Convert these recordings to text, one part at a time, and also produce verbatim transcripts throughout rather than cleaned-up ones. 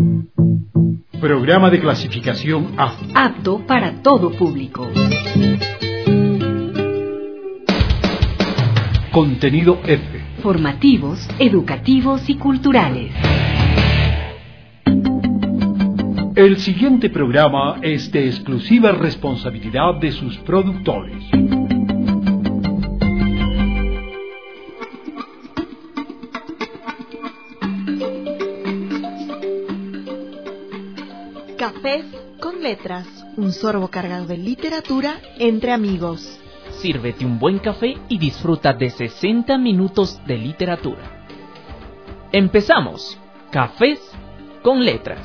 Programa de clasificación A. Apto para todo público. Contenido F. Formativos, educativos y culturales. El siguiente programa es de exclusiva responsabilidad de sus productores. Cafés con letras, un sorbo cargado de literatura entre amigos. Sírvete un buen café y disfruta de sesenta minutos de literatura. Empezamos. Cafés con letras.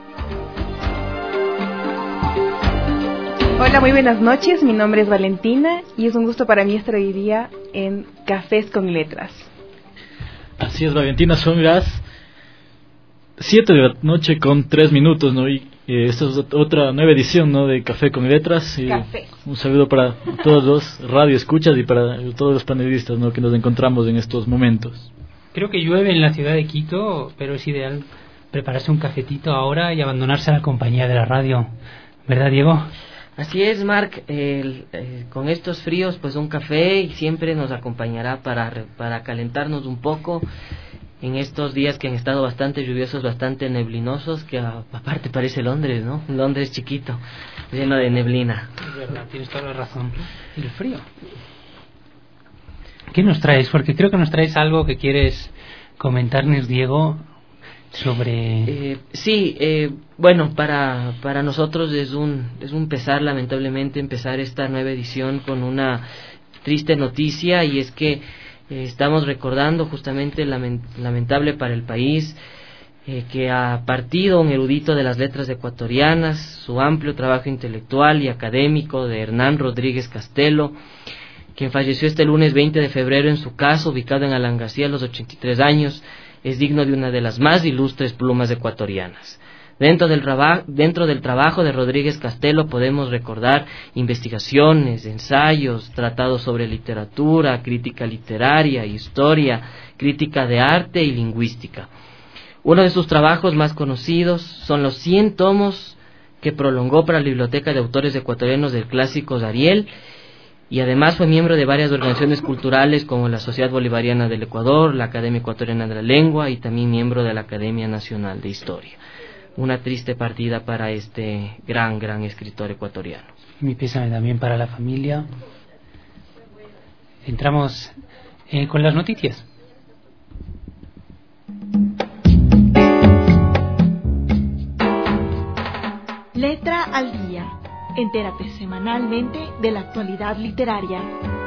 Hola, muy buenas noches. Mi nombre es Valentina y es un gusto para mí estar hoy día en Cafés con letras. Así es, Valentina, son las siete de la noche con tres minutos, ¿no? Y eh, esta es otra nueva edición, ¿no?, de Café con Letras. Y Café. Un saludo para todos los radioescuchas y para todos los panelistas, ¿no?, que nos encontramos en estos momentos. Creo que llueve en la ciudad de Quito, pero es ideal prepararse un cafetito ahora y abandonarse a la compañía de la radio. ¿Verdad, Diego? Así es, Marc. Eh, eh, con estos fríos, pues un café y siempre nos acompañará para, para calentarnos un poco en estos días que han estado bastante lluviosos, bastante neblinosos, que a, aparte parece Londres, ¿no? Londres chiquito, lleno de neblina. Es verdad, tienes toda la razón. Y el frío. ¿Qué nos traes? Porque creo que nos traes algo que quieres comentarnos, Diego, sobre... Eh, sí, eh, bueno, para para nosotros es un es un pesar, lamentablemente, empezar esta nueva edición con una triste noticia, y es que Eh, estamos recordando justamente, lament- lamentable para el país, eh, que ha partido un erudito de las letras ecuatorianas, su amplio trabajo intelectual y académico, de Hernán Rodríguez Castelo, quien falleció este lunes veinte de febrero en su casa, ubicado en Alangasí, a los ochenta y tres años. Es digno de una de las más ilustres plumas ecuatorianas. Dentro del, traba- dentro del trabajo de Rodríguez Castelo podemos recordar investigaciones, ensayos, tratados sobre literatura, crítica literaria, historia, crítica de arte y lingüística. Uno de sus trabajos más conocidos son los cien tomos que prolongó para la Biblioteca de Autores Ecuatorianos del Clásicos Ariel, y además fue miembro de varias organizaciones culturales como la Sociedad Bolivariana del Ecuador, la Academia Ecuatoriana de la Lengua y también miembro de la Academia Nacional de Historia. Una triste partida para este gran, gran escritor ecuatoriano. Mi pésame también para la familia. Entramos eh, con las noticias. Letra al día. Entérate semanalmente de la actualidad literaria.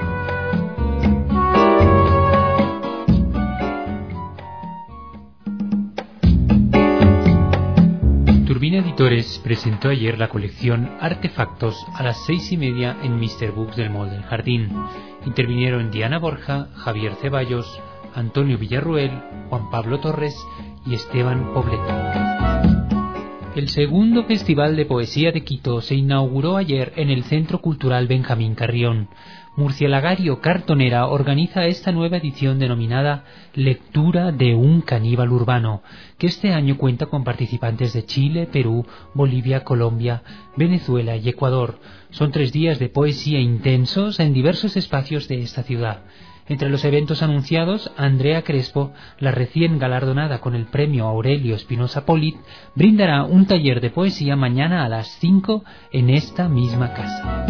Turbina Editores presentó ayer la colección Artefactos a las seis y media en míster Books del Mall del Jardín. Intervinieron Diana Borja, Javier Ceballos, Antonio Villarruel, Juan Pablo Torres y Esteban Pobleto. El segundo Festival de Poesía de Quito se inauguró ayer en el Centro Cultural Benjamín Carrión. Murcielagario Cartonera organiza esta nueva edición denominada Lectura de un caníbal urbano, que este año cuenta con participantes de Chile, Perú, Bolivia, Colombia, Venezuela y Ecuador. Son tres días de poesía intensos en diversos espacios de esta ciudad. Entre los eventos anunciados, Andrea Crespo, la recién galardonada con el premio Aurelio Espinosa Polit, brindará un taller de poesía mañana a las cinco en esta misma casa.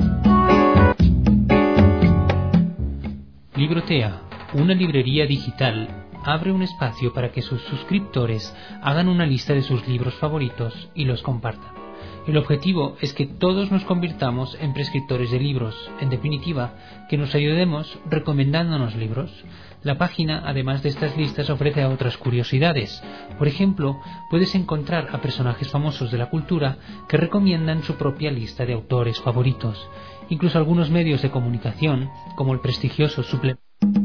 Librotea, una librería digital, abre un espacio para que sus suscriptores hagan una lista de sus libros favoritos y los compartan. El objetivo es que todos nos convirtamos en prescriptores de libros, en definitiva, que nos ayudemos recomendándonos libros. La página, además de estas listas, ofrece otras curiosidades. Por ejemplo, puedes encontrar a personajes famosos de la cultura que recomiendan su propia lista de autores favoritos. Incluso algunos medios de comunicación, como el prestigioso suplemento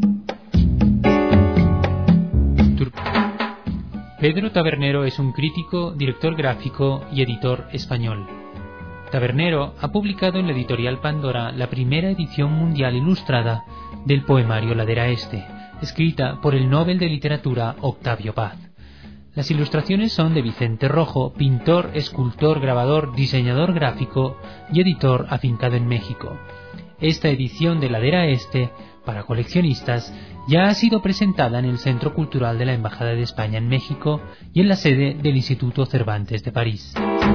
Pedro Tabernero es un crítico, director gráfico y editor español. Tabernero ha publicado en la editorial Pandora la primera edición mundial ilustrada del poemario Ladera Este, escrita por el Nobel de Literatura Octavio Paz. Las ilustraciones son de Vicente Rojo, pintor, escultor, grabador, diseñador gráfico y editor afincado en México. Esta edición de Ladera Este, para coleccionistas, ya ha sido presentada en el Centro Cultural de la Embajada de España en México y en la sede del Instituto Cervantes de París.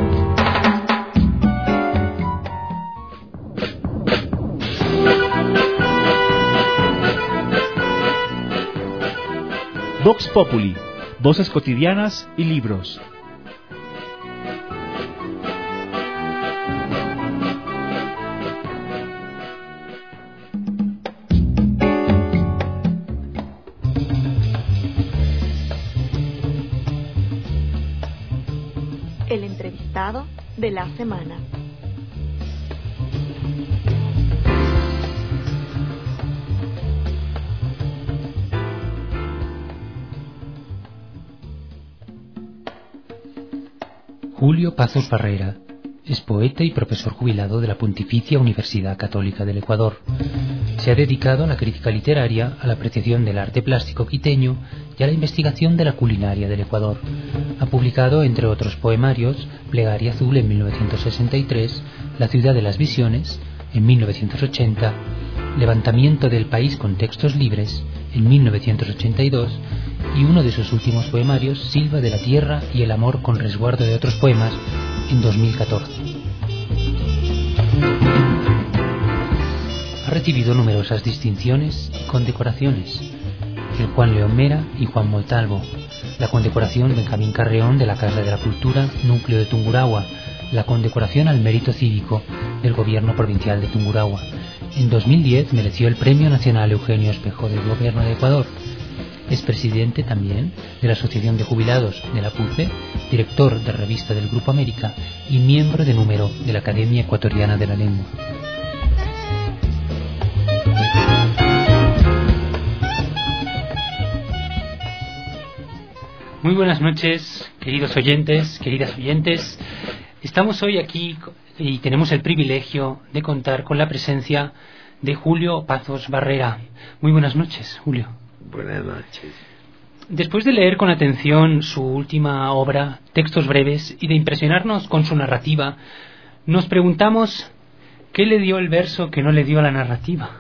Vox Populi, voces cotidianas y libros. El entrevistado de la semana. Julio Pazos Barrera es poeta y profesor jubilado de la Pontificia Universidad Católica del Ecuador. Se ha dedicado a la crítica literaria, a la apreciación del arte plástico quiteño y a la investigación de la culinaria del Ecuador. Ha publicado, entre otros poemarios, Plegaria Azul en mil novecientos sesenta y tres, La ciudad de las visiones en mil novecientos ochenta, Levantamiento del país con textos libres en mil novecientos ochenta y dos y uno de sus últimos poemarios, Silva de la tierra y el amor con resguardo de otros poemas, en dos mil catorce. Ha recibido numerosas distinciones y condecoraciones: el Juan León Mera y Juan Montalvo, la condecoración Benjamín Carreón de la Casa de la Cultura, Núcleo de Tungurahua, la condecoración al Mérito Cívico del Gobierno Provincial de Tungurahua. En dos mil diez mereció el Premio Nacional Eugenio Espejo del Gobierno de Ecuador. Es presidente también de la Asociación de Jubilados de la P U C E, director de revista del Grupo América y miembro de número de la Academia Ecuatoriana de la Lengua. Muy buenas noches, queridos oyentes, queridas oyentes. Estamos hoy aquí y tenemos el privilegio de contar con la presencia de Julio Pazos Barrera. Muy buenas noches, Julio. Buenas noches. Después de leer con atención su última obra, Textos breves, y de impresionarnos con su narrativa, nos preguntamos ¿qué le dio el verso que no le dio la narrativa?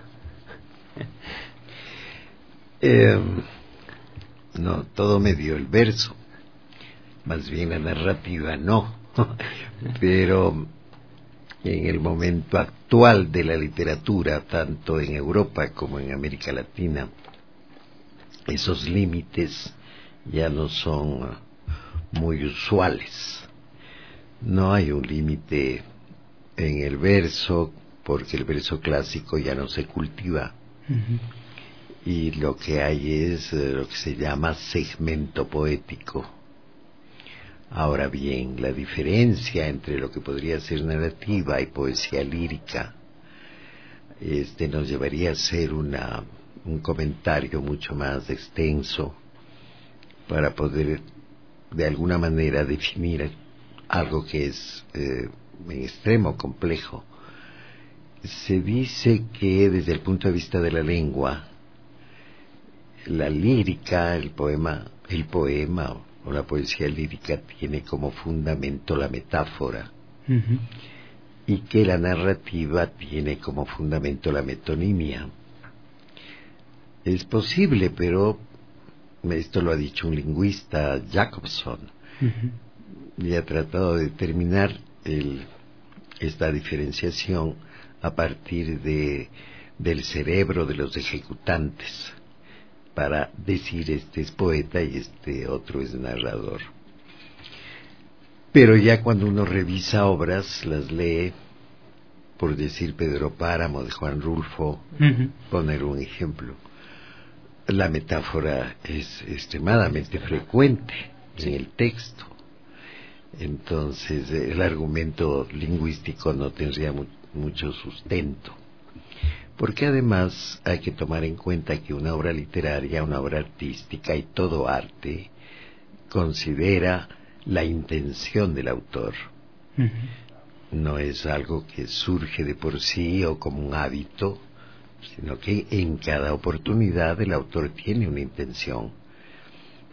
Eh, no, todo me dio el verso. Más bien la narrativa no. Pero en el momento actual de la literatura, tanto en Europa como en América Latina, esos límites ya no son muy usuales. No hay un límite en el verso, porque el verso clásico ya no se cultiva. Uh-huh. Y lo que hay es eh, lo que se llama segmento poético. Ahora bien, la diferencia entre lo que podría ser narrativa y poesía lírica este nos llevaría a ser una un comentario mucho más extenso para poder de alguna manera definir algo que es eh, en extremo complejo. Se dice que desde el punto de vista de la lengua, la lírica, el poema, el poema o la poesía lírica tiene como fundamento la metáfora, uh-huh. y que la narrativa tiene como fundamento la metonimia. Es posible, pero esto lo ha dicho un lingüista, Jacobson, uh-huh. y ha tratado de determinar el, esta diferenciación a partir de, del cerebro de los ejecutantes, para decir este es poeta y este otro es narrador. Pero ya cuando uno revisa obras, las lee, por decir Pedro Páramo de Juan Rulfo, uh-huh. poner un ejemplo, la metáfora es extremadamente frecuente sí. en el texto. Entonces el argumento lingüístico no tendría mu- mucho sustento, porque además hay que tomar en cuenta que una obra literaria, una obra artística y todo arte considera la intención del autor. Uh-huh. No es algo que surge de por sí o como un hábito, sino que en cada oportunidad el autor tiene una intención.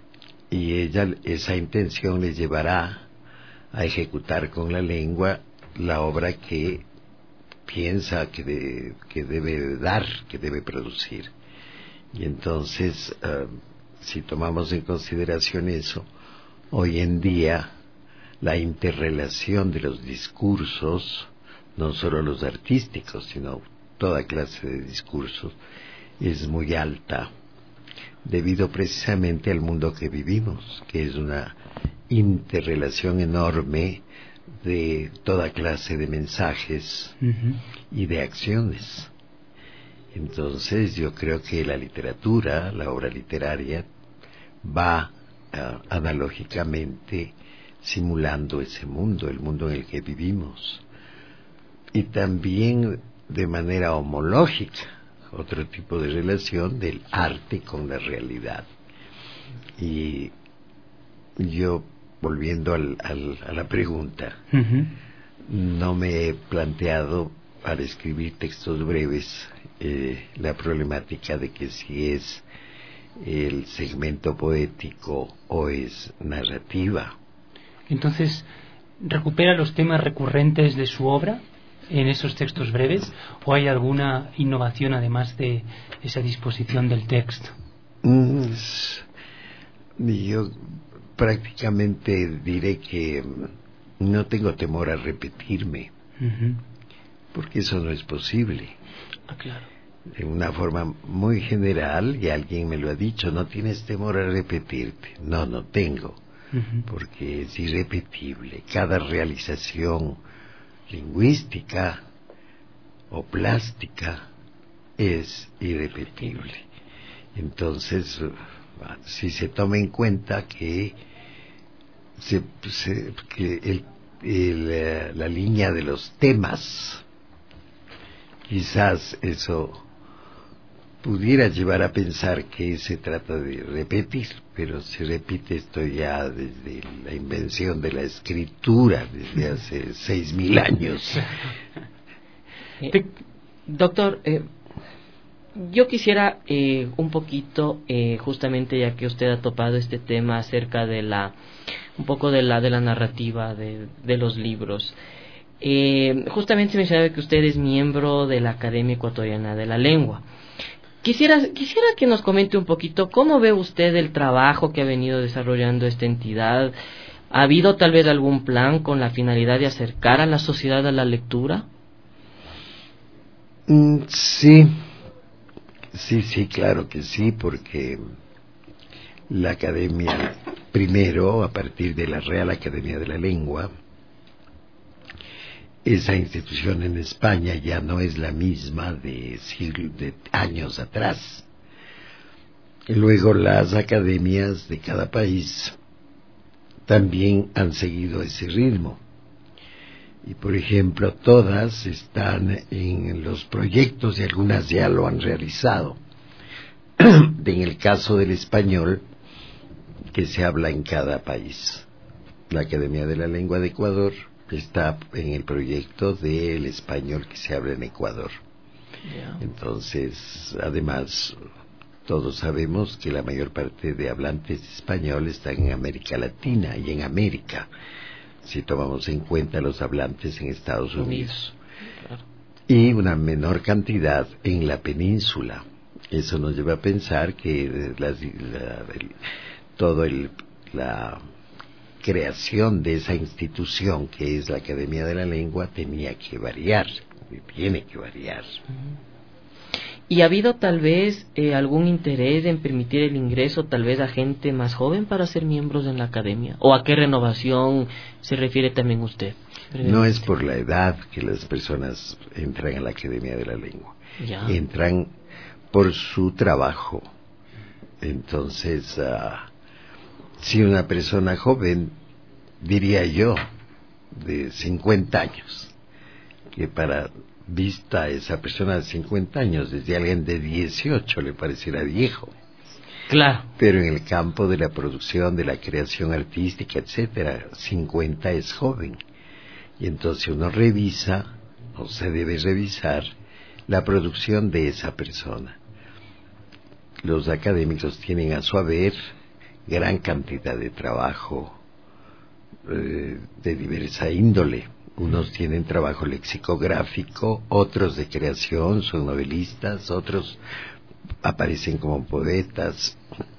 y ella, esa intención les llevará a ejecutar con la lengua la obra que piensa que, de, que debe dar, que debe producir. Y entonces, uh, si tomamos en consideración eso, hoy en día la interrelación de los discursos, no solo los artísticos, sino toda clase de discursos, es muy alta, debido precisamente al mundo que vivimos, que es una interrelación enorme de toda clase de mensajes uh-huh. y de acciones. Entonces yo creo que la literatura, la obra literaria, va uh, analógicamente simulando ese mundo, el mundo en el que vivimos, y también de manera homológica, otro tipo de relación del arte con la realidad. Y yo, volviendo al, al, a la pregunta, uh-huh. no me he planteado al escribir textos breves eh, la problemática de que si es el segmento poético o es narrativa. Entonces, ¿recupera los temas recurrentes de su obra en esos textos breves, o hay alguna innovación además de esa disposición del texto? Mm, yo prácticamente diré que no tengo temor a repetirme, uh-huh. porque eso no es posible. Ah, claro. De una forma muy general, y alguien me lo ha dicho, no tienes temor a repetirte. No, no tengo, uh-huh. porque es irrepetible. Cada realización lingüística o plástica es irrepetible. Entonces, si se toma en cuenta que, se, se, que el, el, la línea de los temas, quizás eso pudiera llevar a pensar que se trata de repetir, pero se repite esto ya desde la invención de la escritura, desde hace seis mil años. Eh, doctor, eh, yo quisiera eh, un poquito, eh, justamente ya que usted ha topado este tema acerca de la, un poco de la de la narrativa de, de los libros. Eh, justamente se mencionaba que usted es miembro de la Academia Ecuatoriana de la Lengua. Quisiera, quisiera que nos comente un poquito cómo ve usted el trabajo que ha venido desarrollando esta entidad. ¿Ha habido tal vez algún plan con la finalidad de acercar a la sociedad a la lectura? Mm, sí, sí, sí, claro que sí, porque la Academia, primero, a partir de la Real Academia de la Lengua, esa institución en España ya no es la misma de siglos, de años atrás. Luego las academias de cada país también han seguido ese ritmo. Y por ejemplo, todas están en los proyectos y algunas ya lo han realizado. En el caso del español, que se habla en cada país. La Academia de la Lengua de Ecuador está en el proyecto del español que se habla en Ecuador. Yeah. Entonces, además, todos sabemos que la mayor parte de hablantes de español están en América Latina y en América, si tomamos en cuenta los hablantes en Estados Unidos. Claro. Y una menor cantidad en la península. Eso nos lleva a pensar que las, la, el, todo el la creación de esa institución que es la Academia de la Lengua tenía que variar, tiene que variar. ¿Y ha habido tal vez eh, algún interés en permitir el ingreso tal vez a gente más joven para ser miembros en la Academia? ¿O a qué renovación se refiere también usted? No es por la edad que las personas entran a la Academia de la Lengua. Ya. Entran por su trabajo. Entonces, uh, si una persona joven, diría yo, de cincuenta años, que para vista a esa persona de cincuenta años, desde alguien de dieciocho le parecerá viejo. Claro. Pero en el campo de la producción, de la creación artística, etcétera, cincuenta es joven. Y entonces uno revisa, o se debe revisar, la producción de esa persona. Los académicos tienen a su haber gran cantidad de trabajo eh, de diversa índole. Unos tienen trabajo lexicográfico, otros de creación, son novelistas, otros aparecen como poetas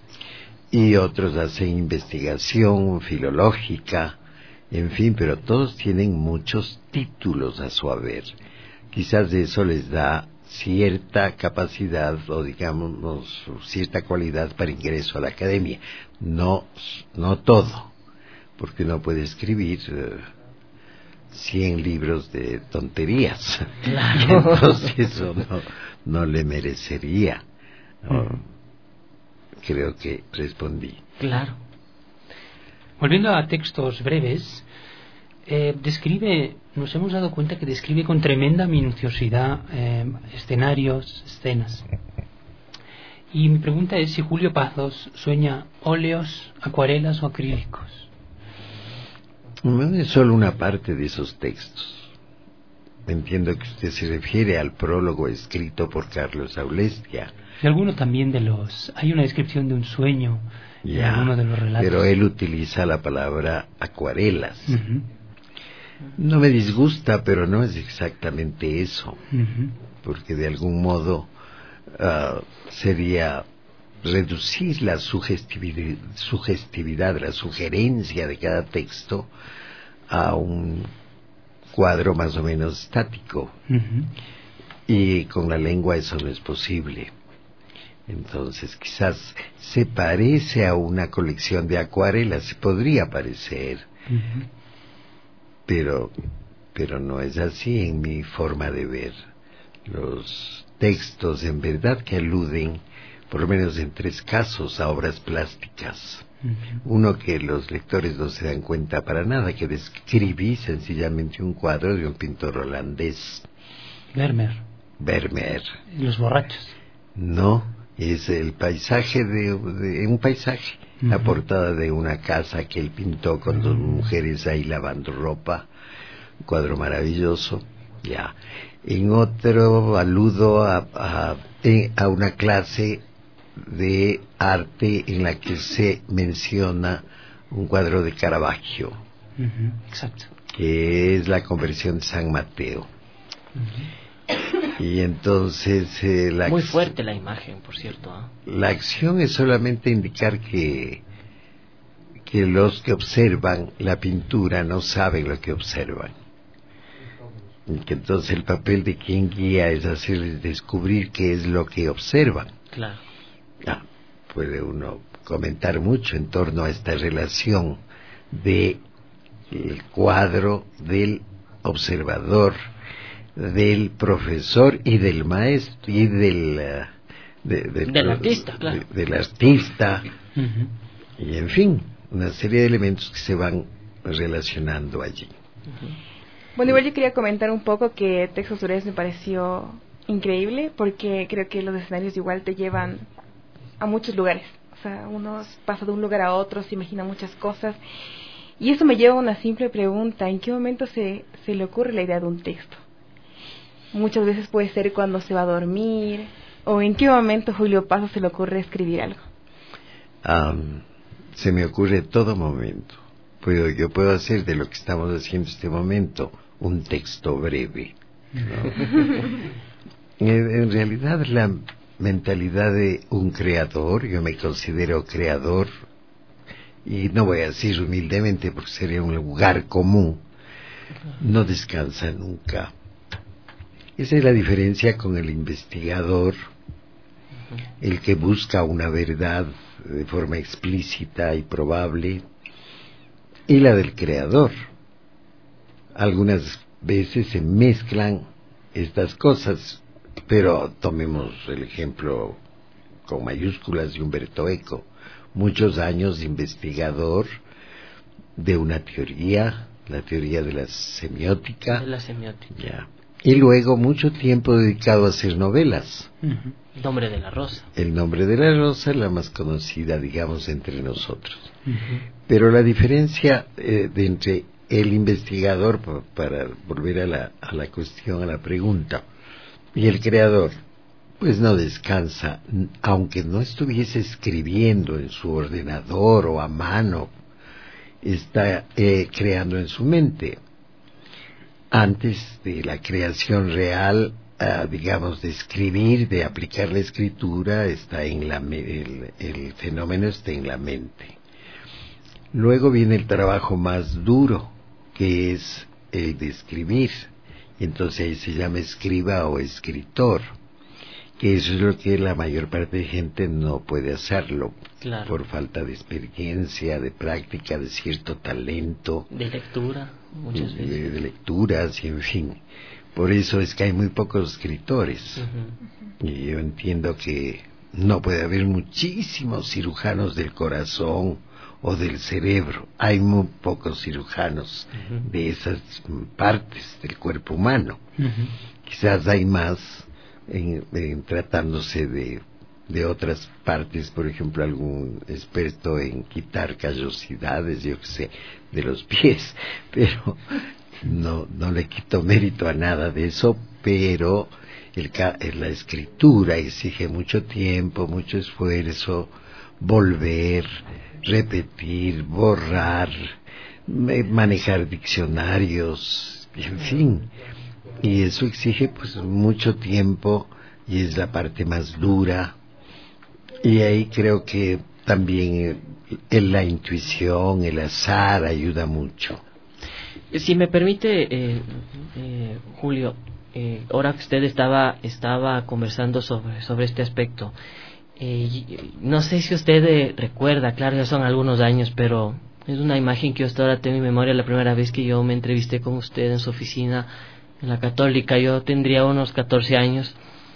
y otros hacen investigación filológica, en fin, pero todos tienen muchos títulos a su haber. Quizás eso les da cierta capacidad o digamos cierta cualidad para ingreso a la academia. No, no todo, porque uno puede escribir eh, cien libros de tonterías. Claro. Entonces eso no, no le merecería. ¿No? Mm. Creo que respondí. Claro. Volviendo a textos breves, eh, describe, nos hemos dado cuenta que describe con tremenda minuciosidad eh, escenarios, escenas. Y mi pregunta es si Julio Pazos sueña óleos, acuarelas o acrílicos. No es solo una parte de esos textos. Entiendo que usted se refiere al prólogo escrito por Carlos Aulestia. Y alguno también de los... Hay una descripción de un sueño ya, en alguno de los relatos. Pero él utiliza la palabra acuarelas. Uh-huh. No me disgusta, pero no es exactamente eso. Uh-huh. Porque de algún modo uh, sería reducir la sugestividad, sugestividad, la sugerencia de cada texto a un cuadro más o menos estático. Uh-huh. Y con la lengua eso no es posible. Entonces quizás se parece a una colección de acuarelas, se podría parecer, uh-huh. pero pero no es así en mi forma de ver. Los textos en verdad que aluden, por lo menos en tres casos, a obras plásticas. Uh-huh. Uno que los lectores no se dan cuenta para nada, que describí sencillamente un cuadro de un pintor holandés. Vermeer. Vermeer. Los borrachos. No. Es el paisaje de, de un paisaje, uh-huh. La portada de una casa que él pintó con uh-huh. dos mujeres ahí lavando ropa, un cuadro maravilloso. Ya, en otro aludo a, a, a una clase de arte en la que se menciona un cuadro de Caravaggio, uh-huh. Exacto, que es la conversión de San Mateo. Uh-huh. Y entonces eh, la muy fuerte la imagen, por cierto, ¿eh? La acción es solamente indicar que que los que observan la pintura no saben lo que observan, y que entonces el papel de quien guía es hacerles descubrir qué es lo que observan. Claro. Ah, puede uno comentar mucho en torno a esta relación de el cuadro del observador, del profesor y del maestro y del uh, de, de, del artista, claro. de, del artista, uh-huh. Y en fin, una serie de elementos que se van relacionando allí. Uh-huh. Bueno, igual yo quería comentar un poco que Textos Breves me pareció increíble, porque creo que los escenarios igual te llevan a muchos lugares. O sea, uno pasa de un lugar a otro, se imagina muchas cosas, y eso me lleva a una simple pregunta: ¿en qué momento se, se le ocurre la idea de un texto? Muchas veces puede ser cuando se va a dormir, o en qué momento Julio Pazos se le ocurre escribir algo. Um, se me ocurre todo momento. Puedo, yo puedo hacer de lo que estamos haciendo en este momento un texto breve, ¿no? en, en realidad la mentalidad de un creador, yo me considero creador, y no voy a decir humildemente porque sería un lugar común, no descansa nunca. Esa es la diferencia con el investigador, el que busca una verdad de forma explícita y probable, y la del creador. Algunas veces se mezclan estas cosas, pero tomemos el ejemplo con mayúsculas de Humberto Eco. Muchos años de investigador de una teoría, la teoría de la semiótica. De la semiótica. Ya. Y luego mucho tiempo dedicado a hacer novelas. Uh-huh. El nombre de la rosa. El nombre de la rosa, la más conocida, digamos, entre nosotros. Uh-huh. Pero la diferencia eh, de entre el investigador, para volver a la, a la cuestión, a la pregunta, y el creador, Pues no descansa, aunque no estuviese escribiendo en su ordenador o a mano, está eh, creando en su mente. Antes de la creación real, uh, digamos, de escribir, de aplicar la escritura, está en la el, el fenómeno está en la mente. Luego viene el trabajo más duro, que es el de escribir. Entonces ahí se llama escriba o escritor, que eso es lo que la mayor parte de gente no puede hacerlo, claro, por falta de experiencia, de práctica, de cierto talento, de lectura, muchas veces, de, de lecturas, y en fin. Por eso es que hay muy pocos escritores. Uh-huh. Y yo entiendo que no puede haber muchísimos cirujanos del corazón o del cerebro. Hay muy pocos cirujanos uh-huh. de esas partes del cuerpo humano. Uh-huh. Quizás hay más en, en tratándose de, de otras partes, por ejemplo, algún experto en quitar callosidades, yo qué sé, de los pies, pero no, no le quito mérito a nada de eso, pero el, la escritura exige mucho tiempo, mucho esfuerzo, volver, repetir, borrar, manejar diccionarios, en fin, y eso exige pues mucho tiempo y es la parte más dura, y ahí creo que también en la intuición, el azar ayuda mucho. Si me permite, eh, eh, Julio, eh, ahora que usted estaba estaba conversando sobre sobre este aspecto, eh, no sé si usted eh, recuerda, claro, ya son algunos años, pero es una imagen que yo hasta ahora tengo en memoria. La primera vez que yo me entrevisté con usted en su oficina en la Católica, yo tendría unos catorce años,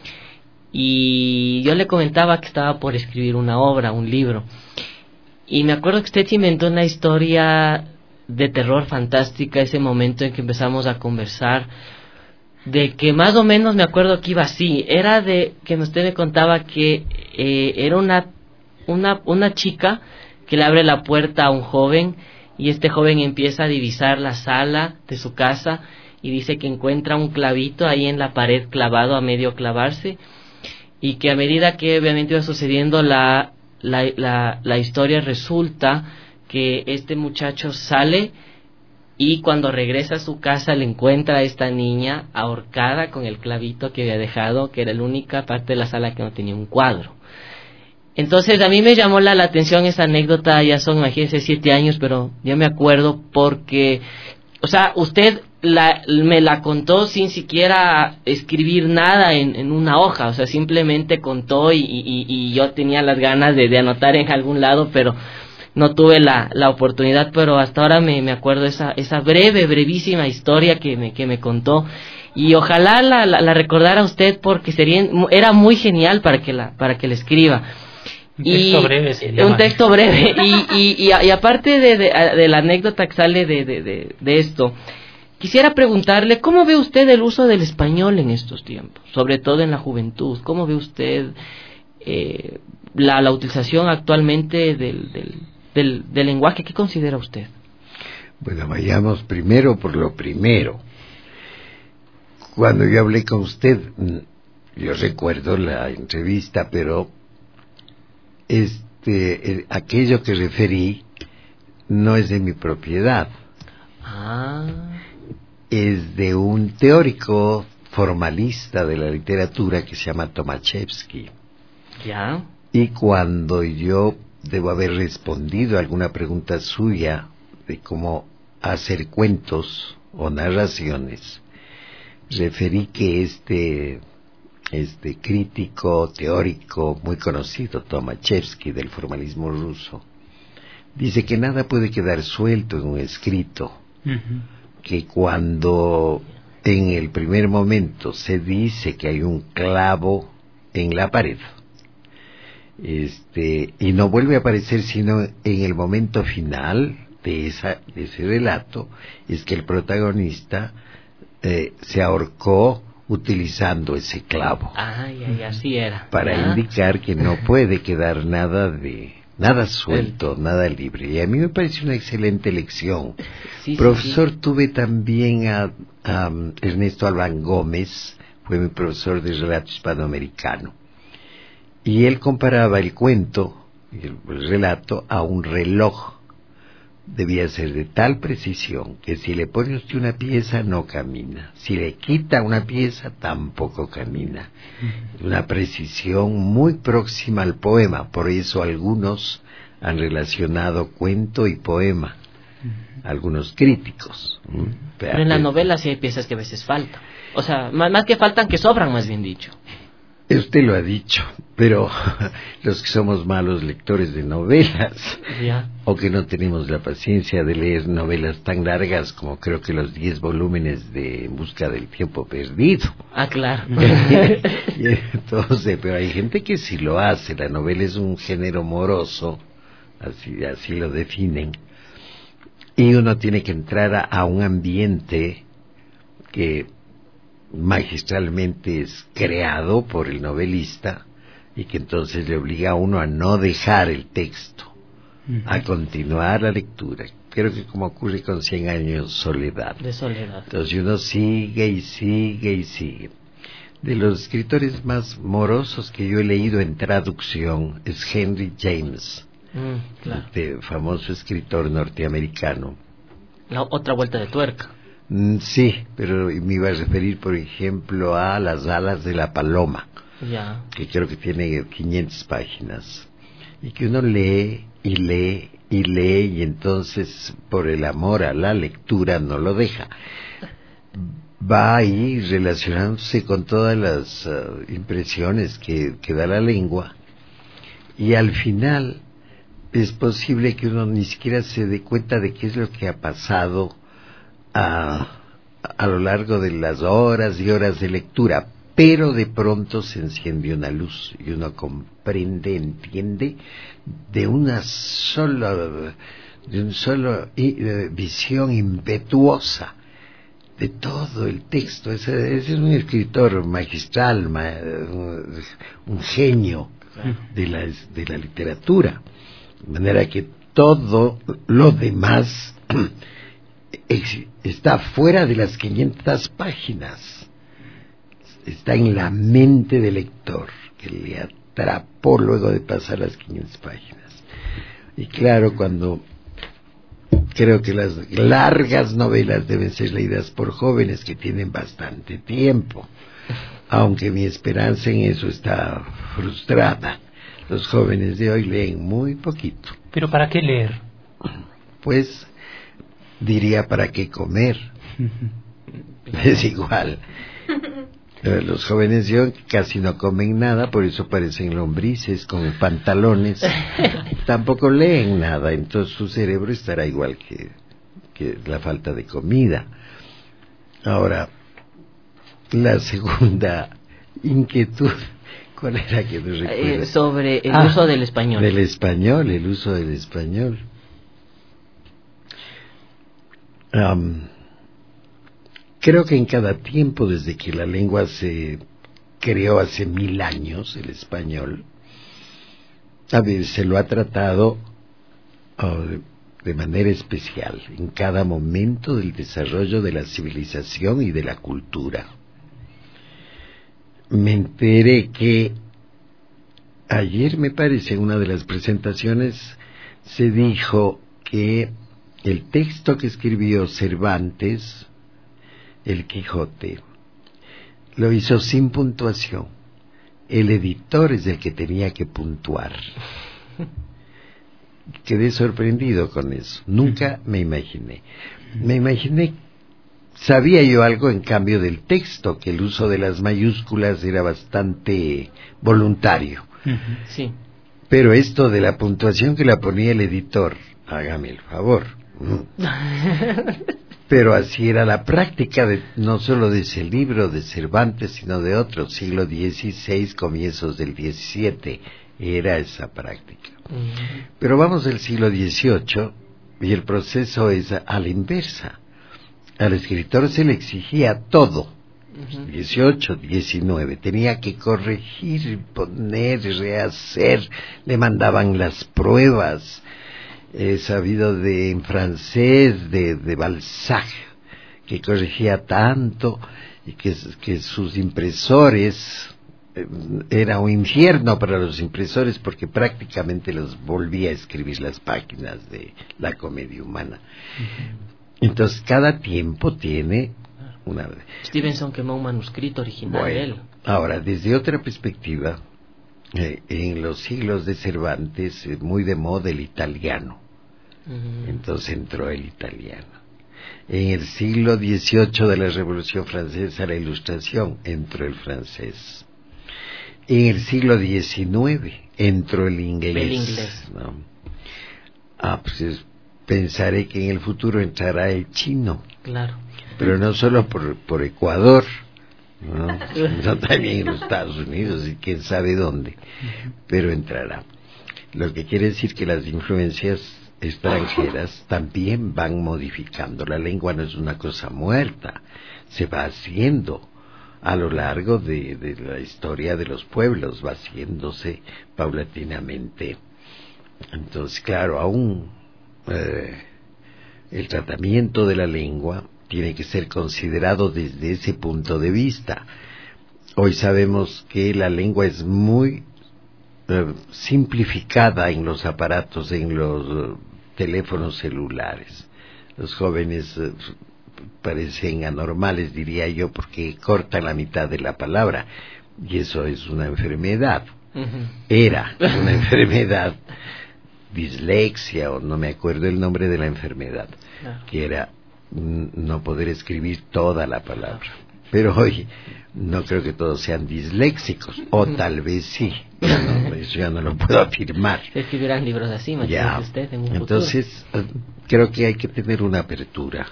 y yo le comentaba que estaba por escribir una obra, un libro, y me acuerdo que usted se inventó una historia de terror fantástica, ese momento en que empezamos a conversar, de que más o menos me acuerdo que iba así, era de que usted me contaba que eh, era una, una, una chica que le abre la puerta a un joven, y este joven empieza a divisar la sala de su casa, y dice que encuentra un clavito ahí en la pared clavado, a medio clavarse, y que a medida que obviamente iba sucediendo la, la, la, la historia, resulta que este muchacho sale, y cuando regresa a su casa le encuentra a esta niña ahorcada con el clavito que había dejado, que era la única parte de la sala que no tenía un cuadro. Entonces a mí me llamó la, la atención esa anécdota. Ya son, imagínense, siete años, pero yo me acuerdo porque, o sea, usted la, me la contó sin siquiera escribir nada en, en una hoja, o sea, simplemente contó, y, y, y yo tenía las ganas de, de anotar en algún lado, pero no tuve la, la oportunidad. Pero hasta ahora me, me acuerdo esa, esa breve, brevísima historia que me, que me contó, y ojalá la, la, la recordara usted, porque sería, era muy genial para que la, para que la escriba. Un texto y, breve se llama. Un texto breve. y, y, y, y aparte de, de, de la anécdota que sale de, de, de, de esto, quisiera preguntarle, ¿cómo ve usted el uso del español en estos tiempos? Sobre todo en la juventud. ¿Cómo ve usted eh, la, la utilización actualmente del, del, del, del lenguaje? ¿Qué considera usted? Bueno, vayamos primero por lo primero. Cuando yo hablé con usted, yo recuerdo la entrevista, pero este el, aquello que referí no es de mi propiedad. Ah. Es de un teórico formalista de la literatura que se llama Tomaszewski. Ya. Y cuando yo debo haber respondido a alguna pregunta suya de cómo hacer cuentos o narraciones, referí que este este crítico teórico muy conocido, Tomaszewski, del formalismo ruso, dice que nada puede quedar suelto en un escrito, uh-huh. que cuando en el primer momento se dice que hay un clavo en la pared, este y no vuelve a aparecer sino en el momento final de, esa, de ese relato, es que el protagonista eh, se ahorcó utilizando ese clavo. Ay, ay, así era. Para ¿ya? indicar que no puede quedar nada de nada suelto, el... nada libre. Y a mí me parece una excelente lección. Sí, Profesor, sí, sí. Tuve también a, a Ernesto Albán Gómez fue mi profesor de relato hispanoamericano. Y él comparaba el cuento y el, el relato a un reloj. Debía ser de tal precisión que si le pone usted una pieza no camina, si le quita una pieza tampoco camina. Una precisión muy próxima al poema, por eso algunos han relacionado cuento y poema, algunos críticos. Pero en la novela sí hay piezas que a veces faltan, o sea, más, más que faltan, que sobran, más bien dicho. Usted lo ha dicho, pero los que somos malos lectores de novelas, ya, o que no tenemos la paciencia de leer novelas tan largas como creo que los diez volúmenes de En busca del tiempo perdido. Ah, claro. Y entonces, pero hay gente que sí lo hace. La novela es un género moroso, así, así lo definen, y uno tiene que entrar a, a un ambiente que magistralmente es creado por el novelista y que entonces le obliga a uno a no dejar el texto, uh-huh, a continuar la lectura. Creo que como ocurre con Cien años soledad. de soledad. Entonces uno sigue y sigue y sigue. De los escritores más morosos que yo he leído en traducción es Henry James, mm, claro, este famoso escritor norteamericano. La otra vuelta de tuerca. Sí, pero me iba a referir, por ejemplo, a Las alas de la paloma, ya, que creo que tiene quinientas páginas, y que uno lee y lee y lee, y entonces por el amor a la lectura no lo deja. Va ahí relacionándose con todas las uh, impresiones que, que da la lengua, y al final es posible que uno ni siquiera se dé cuenta de qué es lo que ha pasado A, a lo largo de las horas y horas de lectura, pero de pronto se enciende una luz y uno comprende, entiende de una sola, de un solo eh, visión impetuosa de todo el texto. Ese, ese es un escritor magistral, ma, un genio de la, de la literatura, de manera que todo lo demás está fuera de las quinientas páginas, está en la mente del lector, que le atrapó luego de pasar las quinientas páginas. Y claro, cuando creo que las largas novelas deben ser leídas por jóvenes que tienen bastante tiempo, aunque mi esperanza en eso está frustrada. Los jóvenes de hoy leen muy poquito. ¿Pero para qué leer? Pues diría para qué comer. Es igual. Los jóvenes de hoy casi no comen nada, por eso parecen lombrices con pantalones. Tampoco leen nada, entonces su cerebro estará igual que, que la falta de comida. Ahora, la segunda inquietud, ¿cuál era que no recuerdo? Eh, sobre el ah, uso del español. Del español, el uso del español. Um, creo que en cada tiempo, desde que la lengua se creó hace mil años, el español, a ver, se lo ha tratado uh, de manera especial en cada momento del desarrollo de la civilización y de la cultura. Me enteré que ayer, me parece, en una de las presentaciones se dijo que el texto que escribió Cervantes, El Quijote, lo hizo sin puntuación. El editor es el que tenía que puntuar. Quedé sorprendido con eso. Nunca me imaginé. Me imaginé, sabía yo algo en cambio del texto, que el uso de las mayúsculas era bastante voluntario. Sí. Pero esto de la puntuación que la ponía el editor, hágame el favor. Pero así era la práctica, de, no solo de ese libro de Cervantes, sino de otros, siglo dieciséis, comienzos del diecisiete, era esa práctica. Uh-huh. Pero vamos del siglo dieciocho y el proceso es a la inversa. Al escritor se le exigía todo. Uh-huh. dieciocho, diecinueve, tenía que corregir, poner, rehacer, le mandaban las pruebas. He sabido de en francés de, de Balzac, que corregía tanto y que, que sus impresores eh, era un infierno para los impresores porque prácticamente los volvía a escribir las páginas de la comedia humana. Uh-huh. Entonces cada tiempo tiene una... Stevenson quemó un manuscrito original bueno, de él. Ahora, desde otra perspectiva, eh, en los siglos de Cervantes, eh, muy de moda el italiano. Uh-huh. Entonces entró el italiano. En el siglo dieciocho de la Revolución Francesa, la Ilustración, entró el francés. En el siglo diecinueve entró el inglés. El inglés. ¿No? Ah, pues pensaré que en el futuro entrará el chino. Claro. Pero no solo por, por Ecuador, ¿no? No, también en los Estados Unidos y quién sabe dónde, pero entrará. Lo que quiere decir que las influencias extranjeras también van modificando. La lengua no es una cosa muerta, se va haciendo a lo largo de, de la historia de los pueblos, va haciéndose paulatinamente. Entonces, claro, aún eh, el tratamiento de la lengua tiene que ser considerado desde ese punto de vista. Hoy sabemos que la lengua es muy eh, simplificada en los aparatos, en los uh, teléfonos celulares. Los jóvenes uh, parecen anormales, diría yo, porque cortan la mitad de la palabra, y eso es una enfermedad. Uh-huh. Era una enfermedad, dislexia, o no me acuerdo el nombre de la enfermedad, claro. Que era no poder escribir toda la palabra. Pero hoy no creo que todos sean disléxicos, o tal vez sí, no, eso ya no lo puedo afirmar. Escribirán libros así, ya. Usted en un Entonces futuro. Creo que hay que tener una apertura.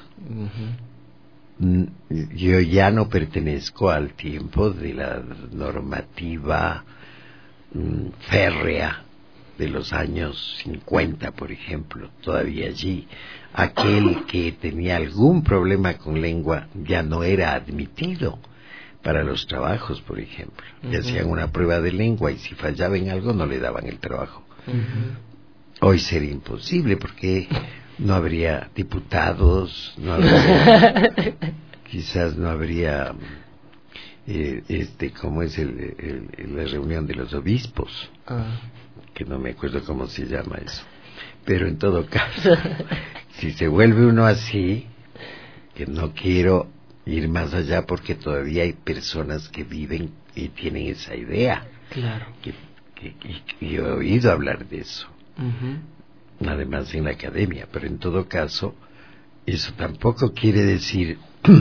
Uh-huh. Yo ya no pertenezco al tiempo de la normativa mm, férrea de los años cincuenta, por ejemplo. Todavía allí aquel que tenía algún problema con lengua ya no era admitido para los trabajos, por ejemplo. Uh-huh. Le hacían una prueba de lengua y si fallaba en algo no le daban el trabajo. Uh-huh. Hoy sería imposible porque no habría diputados, no habría, quizás no habría, eh, este, ¿cómo es el, el, el, la reunión de los obispos? Uh-huh. Que no me acuerdo cómo se llama eso. Pero en todo caso, si se vuelve uno así, que no quiero ir más allá porque todavía hay personas que viven y tienen esa idea. Claro. Que, que, que, y he oído hablar de eso. Uh-huh. Además en la academia, pero en todo caso, eso tampoco quiere decir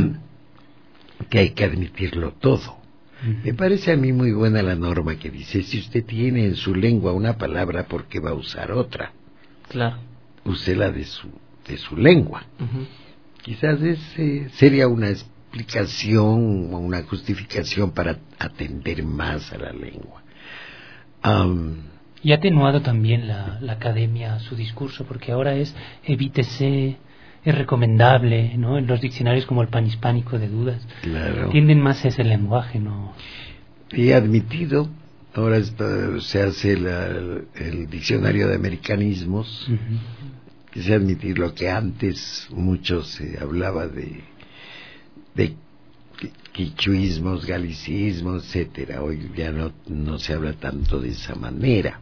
que hay que admitirlo todo. Uh-huh. Me parece a mí muy buena la norma que dice, si usted tiene en su lengua una palabra, ¿por qué va a usar otra? Claro. Use la de su, de su lengua. Uh-huh. Quizás ese sería una explicación o una justificación para atender más a la lengua. Um, y ha atenuado también la, la academia su discurso, porque ahora es evítese, es recomendable, ¿no? En los diccionarios como el panhispánico de dudas, claro. Tienden más a ese lenguaje, ¿no? Y he admitido, ahora está, se hace la, el diccionario de americanismos, uh-huh. Quise admitir lo que antes mucho se hablaba de, de quichuismos, galicismos, etcétera. Hoy ya no, no se habla tanto de esa manera.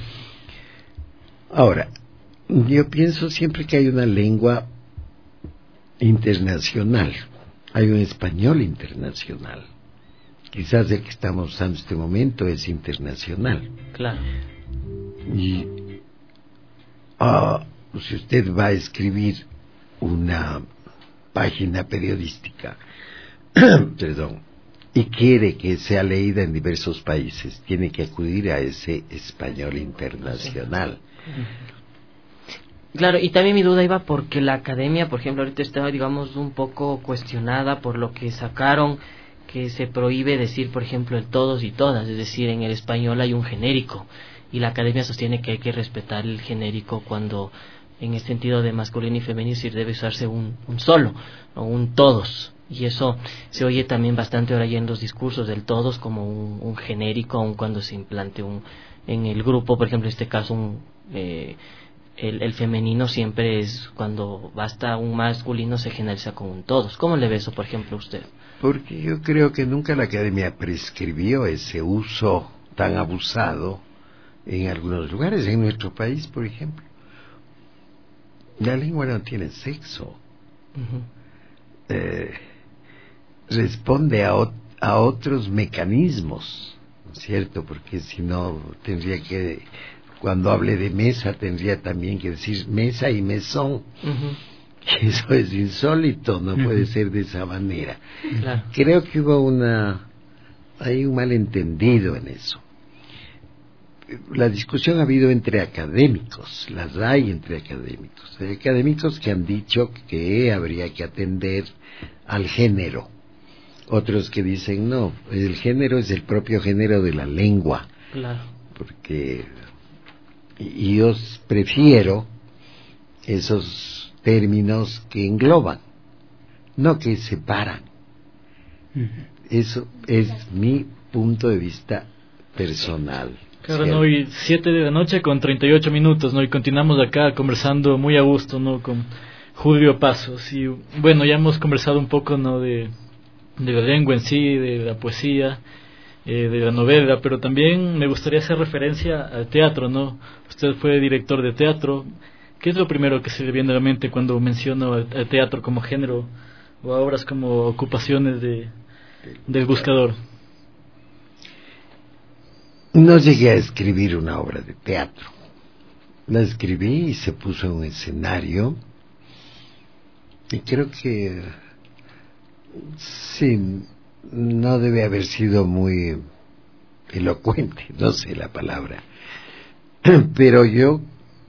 Ahora, yo pienso siempre que hay una lengua internacional, hay un español internacional. Quizás el que estamos usando en este momento es internacional. Claro. Y uh, si usted va a escribir una página periodística, perdón, y quiere que sea leída en diversos países, tiene que acudir a ese español internacional. Claro, y también mi duda iba porque la academia, por ejemplo, ahorita está, digamos, un poco cuestionada por lo que sacaron, que se prohíbe decir, por ejemplo, el todos y todas, es decir, en el español hay un genérico, y la academia sostiene que hay que respetar el genérico cuando, en el sentido de masculino y femenino, sí debe usarse un, un solo, o un todos, y eso se oye también bastante ahora ya en los discursos del todos como un, un genérico, aun cuando se implante un en el grupo, por ejemplo, en este caso, un... Eh, el, el femenino siempre es, cuando basta un masculino, se generaliza con un todos. ¿Cómo le ve eso, por ejemplo, usted? Porque yo creo que nunca la academia prescribió ese uso tan abusado en algunos lugares, en nuestro país, por ejemplo. La lengua no tiene sexo. Uh-huh. Eh, responde a, o- a otros mecanismos, ¿no es cierto? Porque si no, tendría que, cuando hable de mesa, tendría también que decir mesa y mesón. Uh-huh. Eso es insólito, no uh-huh. puede ser de esa manera. Claro. Creo que hubo una, hay un malentendido en eso. La discusión ha habido entre académicos, las hay entre académicos. Hay académicos que han dicho que habría que atender al género. Otros que dicen, no, el género es el propio género de la lengua. Claro. Porque y yo prefiero esos términos que engloban, no que separan. Uh-huh. Eso es mi punto de vista personal. Claro, ¿no? Y siete de la noche con treinta y ocho minutos, ¿no? Y continuamos acá conversando muy a gusto, ¿no? Con Julio Pasos. Y bueno, ya hemos conversado un poco, ¿no? De, de la lengua en sí, de la poesía, eh, de la novela, pero también me gustaría hacer referencia al teatro, ¿no? Usted fue director de teatro. ¿Qué es lo primero que se le viene a la mente cuando menciono al, al teatro como género o a obras como ocupaciones de, del buscador? No llegué a escribir una obra de teatro. La escribí y se puso en un escenario. Y creo que sí, no debe haber sido muy elocuente, no sé la palabra. Pero yo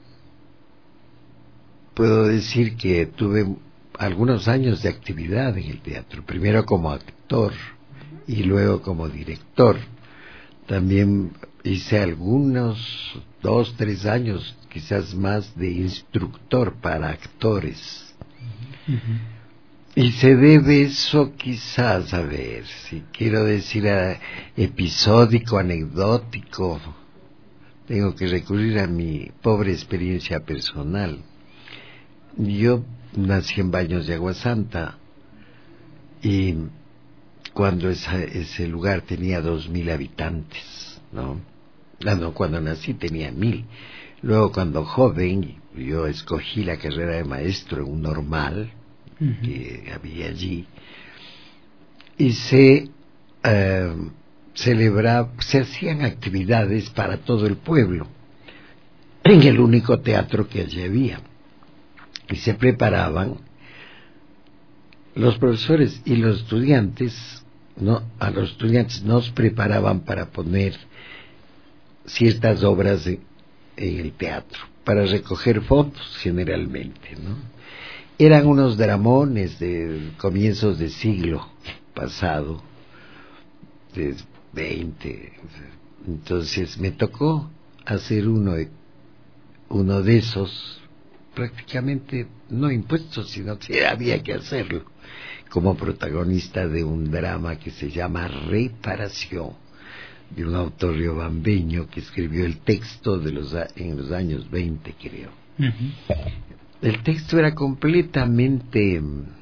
puedo decir que tuve algunos años de actividad en el teatro. Primero como actor y luego como director. También hice algunos, dos, tres años, quizás más, de instructor para actores. Uh-huh. Y se debe eso quizás, a ver, si quiero decir a, episódico, anecdótico, tengo que recurrir a mi pobre experiencia personal. Yo nací en Baños de Agua Santa y cuando esa, ese lugar tenía dos mil habitantes, ¿no? Ah, no, cuando nací tenía mil. Luego, cuando joven, yo escogí la carrera de maestro en un normal uh-huh. que había allí, y se eh, celebraba, se hacían actividades para todo el pueblo, en el único teatro que allí había, y se preparaban los profesores y los estudiantes. No, a los estudiantes nos preparaban para poner ciertas obras en, en el teatro, para recoger fondos generalmente, ¿no? Eran unos dramones de comienzos de siglo pasado, de veinte. Entonces me tocó hacer uno de, uno de esos, prácticamente no impuestos, sino que había que hacerlo, como protagonista de un drama que se llama Reparación, de un autor riobambeño que escribió el texto de los en los años veinte, creo. Uh-huh. El texto era completamente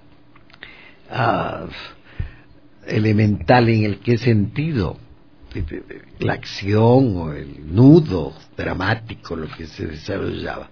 uh, elemental. ¿En el qué sentido? La acción o el nudo dramático, lo que se desarrollaba.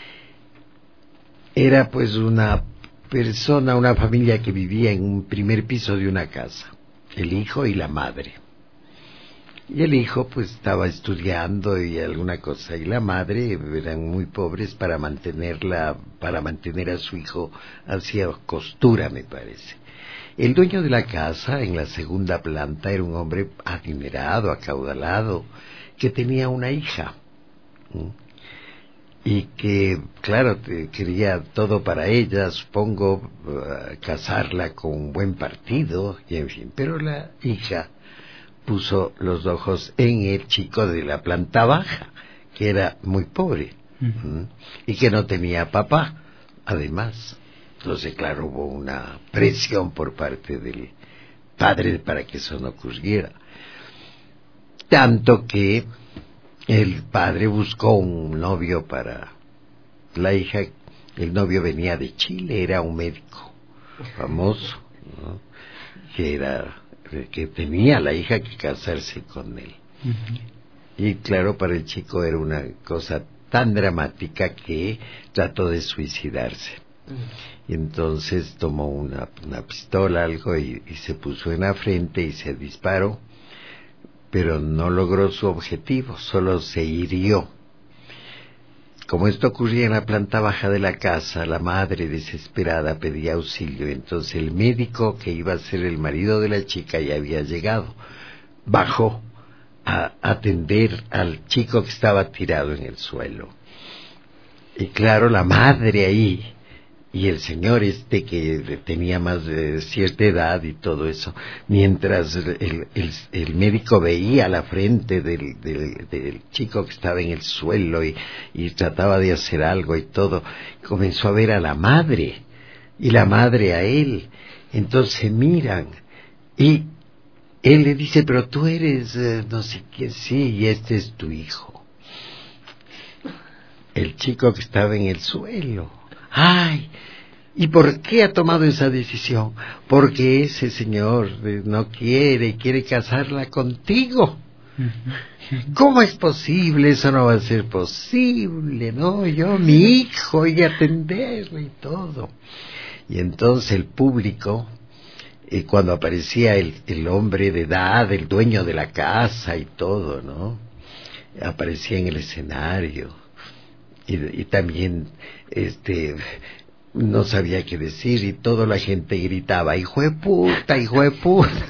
Era pues una persona, una familia que vivía en un primer piso de una casa, el hijo y la madre. Y el hijo pues estaba estudiando y alguna cosa, y la madre eran muy pobres para mantenerla, para mantener a su hijo, hacía costura, me parece. El dueño de la casa, en la segunda planta, era un hombre adinerado, acaudalado, que tenía una hija. ¿Mm? Y que, claro, quería todo para ella, supongo, uh, casarla con un buen partido, y en fin. Pero la hija puso los ojos en el chico de la planta baja, que era muy pobre, uh-huh. ¿Mm? Y que no tenía papá, además. Entonces, claro, hubo una presión por parte del padre para que eso no ocurriera. Tanto que el padre buscó un novio para la hija, el novio venía de Chile, era un médico famoso, ¿no? Que era, que tenía la hija que casarse con él. Uh-huh. Y claro, para el chico era una cosa tan dramática que trató de suicidarse. Uh-huh. Y entonces tomó una, una pistola, algo, y, y se puso en la frente y se disparó, pero no logró su objetivo, solo se hirió. Como esto ocurría en la planta baja de la casa, la madre desesperada pedía auxilio. Entonces el médico, que iba a ser el marido de la chica, ya había llegado. Bajó a atender al chico que estaba tirado en el suelo. Y claro, la madre ahí, y el señor este que tenía más de cierta edad y todo eso, mientras el, el, el médico veía la frente del, del, del chico que estaba en el suelo y, y trataba de hacer algo y todo, comenzó a ver a la madre y la madre a él. Entonces miran y él le dice, pero tú eres eh, no sé qué, sí, y este es tu hijo, el chico que estaba en el suelo. ¡Ay! ¿Y por qué ha tomado esa decisión? Porque ese señor no quiere, quiere casarla contigo. ¿Cómo es posible? Eso no va a ser posible, ¿no? Yo, mi hijo, y atenderlo y todo. Y entonces el público, eh, cuando aparecía el, el hombre de edad, el dueño de la casa y todo, ¿no? Aparecía en el escenario. Y, y también, este... no sabía qué decir y toda la gente gritaba, hijo de puta, hijo de puta.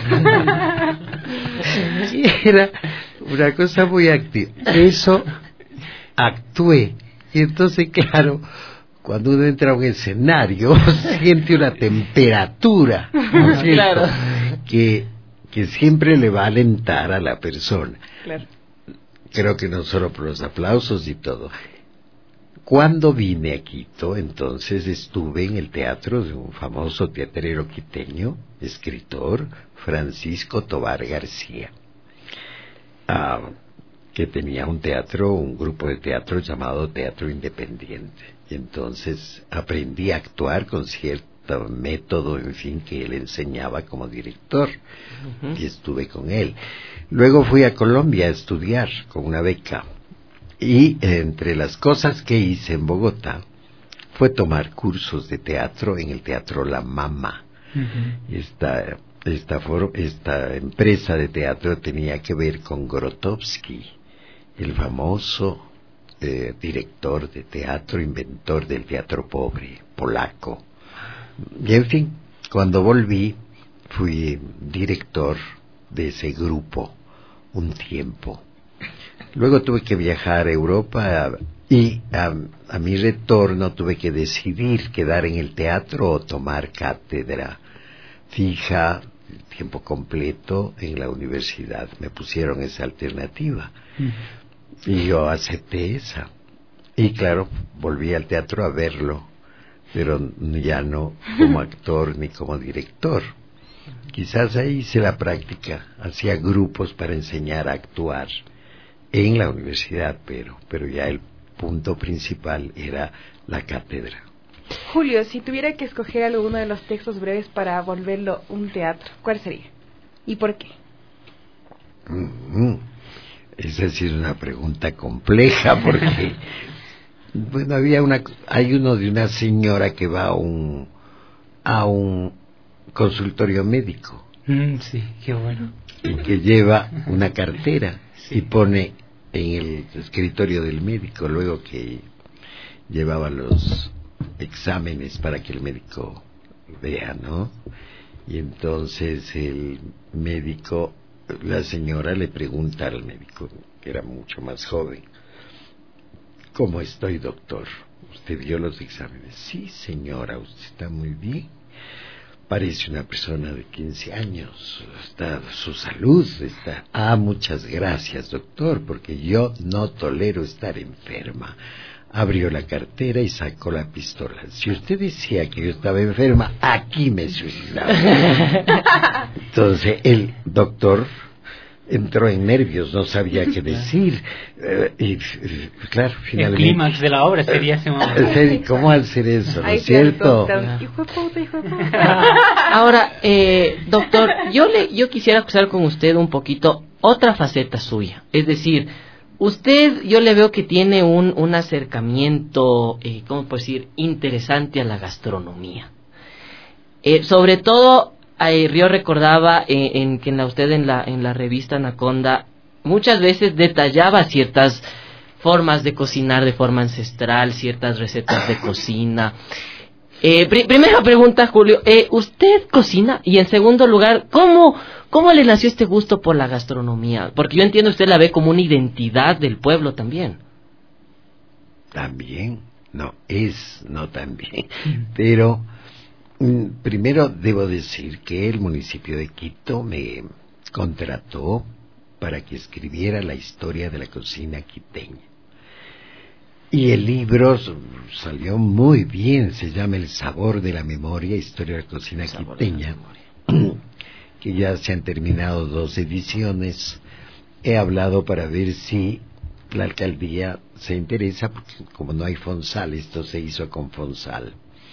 Y era una cosa muy activa. Eso actué. Y entonces, claro, cuando uno entra a un escenario, siente una temperatura, ¿no es cierto? Claro. Que, que siempre le va a alentar a la persona. Claro. Creo que no solo por los aplausos y todo. Cuando vine a Quito, entonces estuve en el teatro de un famoso teatrero quiteño, escritor, Francisco Tovar García, uh, que tenía un teatro, un grupo de teatro llamado Teatro Independiente. Y entonces aprendí a actuar con cierto método, en fin, que él enseñaba como director, uh-huh. Y estuve con él. Luego fui a Colombia a estudiar con una beca. Y entre las cosas que hice en Bogotá fue tomar cursos de teatro en el Teatro La Mama. Uh-huh. Esta, esta, for, esta empresa de teatro tenía que ver con Grotowski, el famoso eh, director de teatro, inventor del teatro pobre, polaco. Y en fin, cuando volví, fui director de ese grupo un tiempo. Luego tuve que viajar a Europa y a, a mi retorno tuve que decidir quedar en el teatro o tomar cátedra fija, tiempo completo en la universidad. Me pusieron esa alternativa. Mm. Y yo acepté esa. Y claro, volví al teatro a verlo, pero ya no como actor ni como director. Quizás ahí hice la práctica, hacía grupos para enseñar a actuar en la universidad, pero, pero ya el punto principal era la cátedra. Julio, si tuviera que escoger alguno de los textos breves para volverlo un teatro, ¿cuál sería? ¿Y por qué? Mm-hmm. Esa sí es una pregunta compleja, porque bueno, había una, hay uno de una señora que va a un a un consultorio médico. Mm, sí, qué bueno. Y que lleva una cartera. Sí. Y pone en el escritorio del médico, luego que llevaba los exámenes para que el médico vea, ¿no? Y entonces el médico, la señora le pregunta al médico, que era mucho más joven, ¿cómo estoy, doctor? ¿Usted vio los exámenes? Sí, señora, usted está muy bien. Parece una persona de quince años, está, su salud está... Ah, muchas gracias, doctor, porque yo no tolero estar enferma. Abrió la cartera y sacó la pistola. Si usted decía que yo estaba enferma, aquí me suicidaba. Entonces el doctor entró en nervios, no sabía qué decir. Eh, y, y claro, finalmente... El clímax de la obra sería ese momento. ¿Cómo hacer eso? ¿No es cierto? Ahora, eh, doctor, yo le yo quisiera acusar con usted un poquito otra faceta suya. Es decir, usted, yo le veo que tiene un, un acercamiento, eh, ¿cómo puedo decir?, interesante a la gastronomía. Eh, sobre todo, eh, yo recordaba eh, en que en la, usted en la, en la revista Anaconda muchas veces detallaba ciertas formas de cocinar de forma ancestral, ciertas recetas de cocina. Eh, pr- primera pregunta, Julio, eh, ¿usted cocina? Y en segundo lugar, ¿cómo, ¿cómo le nació este gusto por la gastronomía? Porque yo entiendo usted la ve como una identidad del pueblo también. También, no, es, no también, pero mm, primero debo decir que el municipio de Quito me contrató para que escribiera la historia de la cocina quiteña. Y el libro salió muy bien, se llama El sabor de la memoria, historia de la cocina quiteña, que ya se han terminado dos ediciones. He hablado para ver si la alcaldía se interesa, porque como no hay Fonsal, esto se hizo con Fonsal.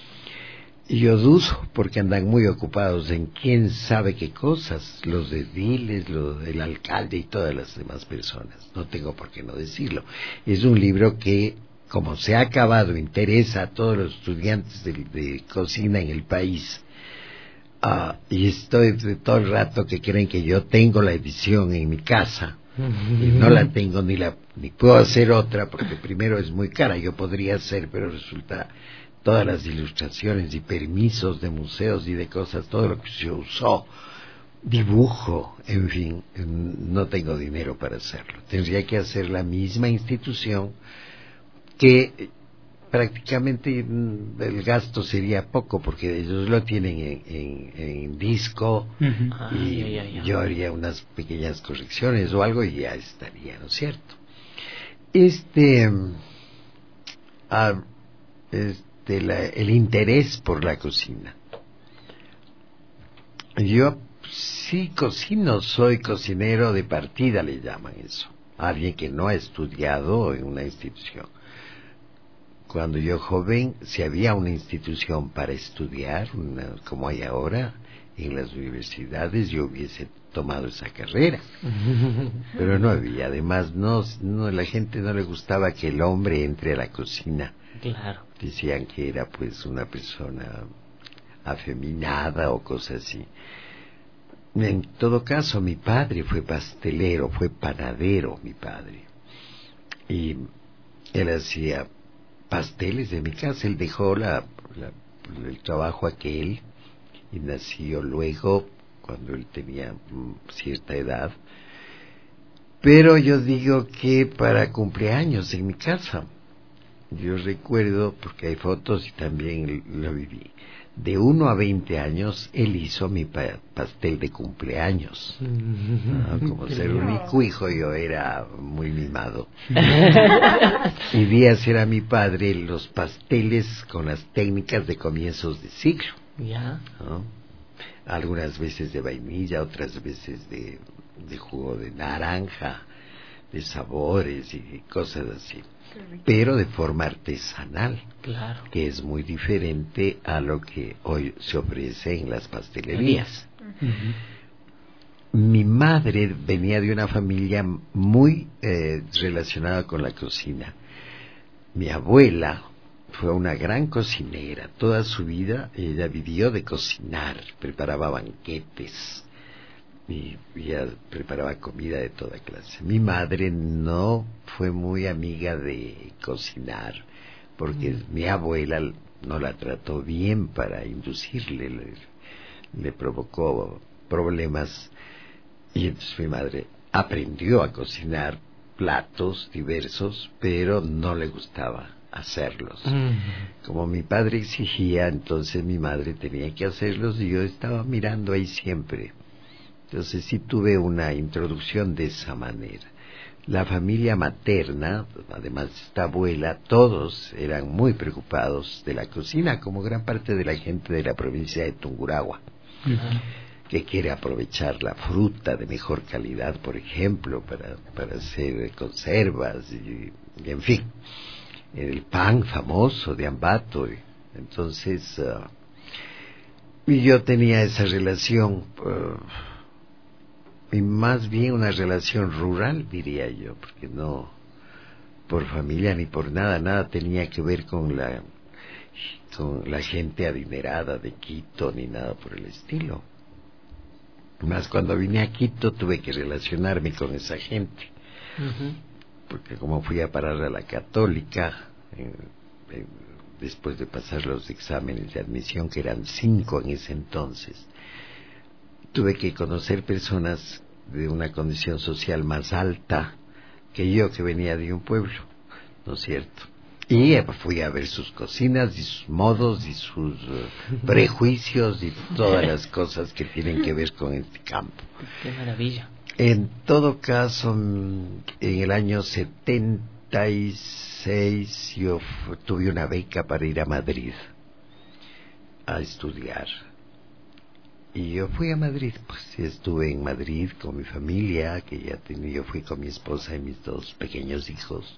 Y yo dudo, porque andan muy ocupados en quién sabe qué cosas, los ediles, los del alcalde y todas las demás personas. No tengo por qué no decirlo. Es un libro que, como se ha acabado, interesa a todos los estudiantes de, de cocina en el país. Uh, y estoy de todo el rato que creen que yo tengo la edición en mi casa. Y no la tengo ni la ni puedo hacer otra, porque primero es muy cara. Yo podría hacer, pero resulta... todas las ilustraciones y permisos de museos y de cosas, todo lo que se usó, dibujo, en fin, no tengo dinero para hacerlo. Tendría que hacer la misma institución, que prácticamente el gasto sería poco, porque ellos lo tienen en, en, en disco, uh-huh. y ay, ay, ay, yo haría unas pequeñas correcciones o algo y ya estaría, ¿no es cierto? Este... Ah, este De la, el interés por la cocina. Yo sí cocino, soy cocinero de partida, le llaman eso. Alguien que no ha estudiado en una institución. Cuando yo joven, si había una institución para estudiar, una, como hay ahora en las universidades, yo hubiese tomado esa carrera. Pero no había. Además, no, no, la gente no le gustaba que el hombre entre a la cocina. Claro. Decían que era pues una persona afeminada o cosas así. En todo caso, mi padre fue pastelero, fue panadero, mi padre. Y él hacía pasteles de mi casa. Él dejó la, la, el trabajo aquel y nació luego, cuando él tenía cierta edad. Pero yo digo que para cumpleaños en mi casa, yo recuerdo, porque hay fotos y también lo viví, de uno a veinte años él hizo mi pa- pastel de cumpleaños. ¿No? Como ser único hijo, yo era muy mimado. Y vi hacer a mi padre los pasteles con las técnicas de comienzos de siglo. Ya. ¿No? Algunas veces de vainilla, otras veces de, de jugo de naranja, de sabores y cosas así, pero de forma artesanal, claro, que es muy diferente a lo que hoy se ofrece en las pastelerías. Uh-huh. Mi madre venía de una familia muy eh, relacionada con la cocina. Mi abuela fue una gran cocinera. Toda su vida ella vivió de cocinar, preparaba banquetes y ella preparaba comida de toda clase. Mi madre no fue muy amiga de cocinar, porque mm. mi abuela no la trató bien para inducirle, le, le provocó problemas, y entonces mi madre aprendió a cocinar platos diversos, pero no le gustaba hacerlos. Mm. Como mi padre exigía, entonces mi madre tenía que hacerlos y yo estaba mirando ahí siempre. Entonces sí tuve una introducción de esa manera. La familia materna, además de esta abuela, todos eran muy preocupados de la cocina, como gran parte de la gente de la provincia de Tungurahua, uh-huh. que quiere aprovechar la fruta de mejor calidad, por ejemplo, para, para hacer conservas, y, y en fin, el pan famoso de Ambato. Entonces, uh, y yo tenía esa relación, uh, y más bien una relación rural, diría yo, porque no por familia ni por nada, nada tenía que ver con la, con la gente adinerada de Quito, ni nada por el estilo. Más cuando vine a Quito tuve que relacionarme con esa gente, uh-huh. porque como fui a parar a la Católica, eh, eh, después de pasar los exámenes de admisión, que eran cinco en ese entonces, tuve que conocer personas de una condición social más alta que yo, que venía de un pueblo, ¿no es cierto? Y fui a ver sus cocinas y sus modos y sus uh, prejuicios y todas las cosas que tienen que ver con este campo. ¡Qué maravilla! En todo caso, en el año setenta y seis yo tuve una beca para ir a Madrid a estudiar. Y yo fui a Madrid, pues estuve en Madrid con mi familia, que ya tenía, yo fui con mi esposa y mis dos pequeños hijos.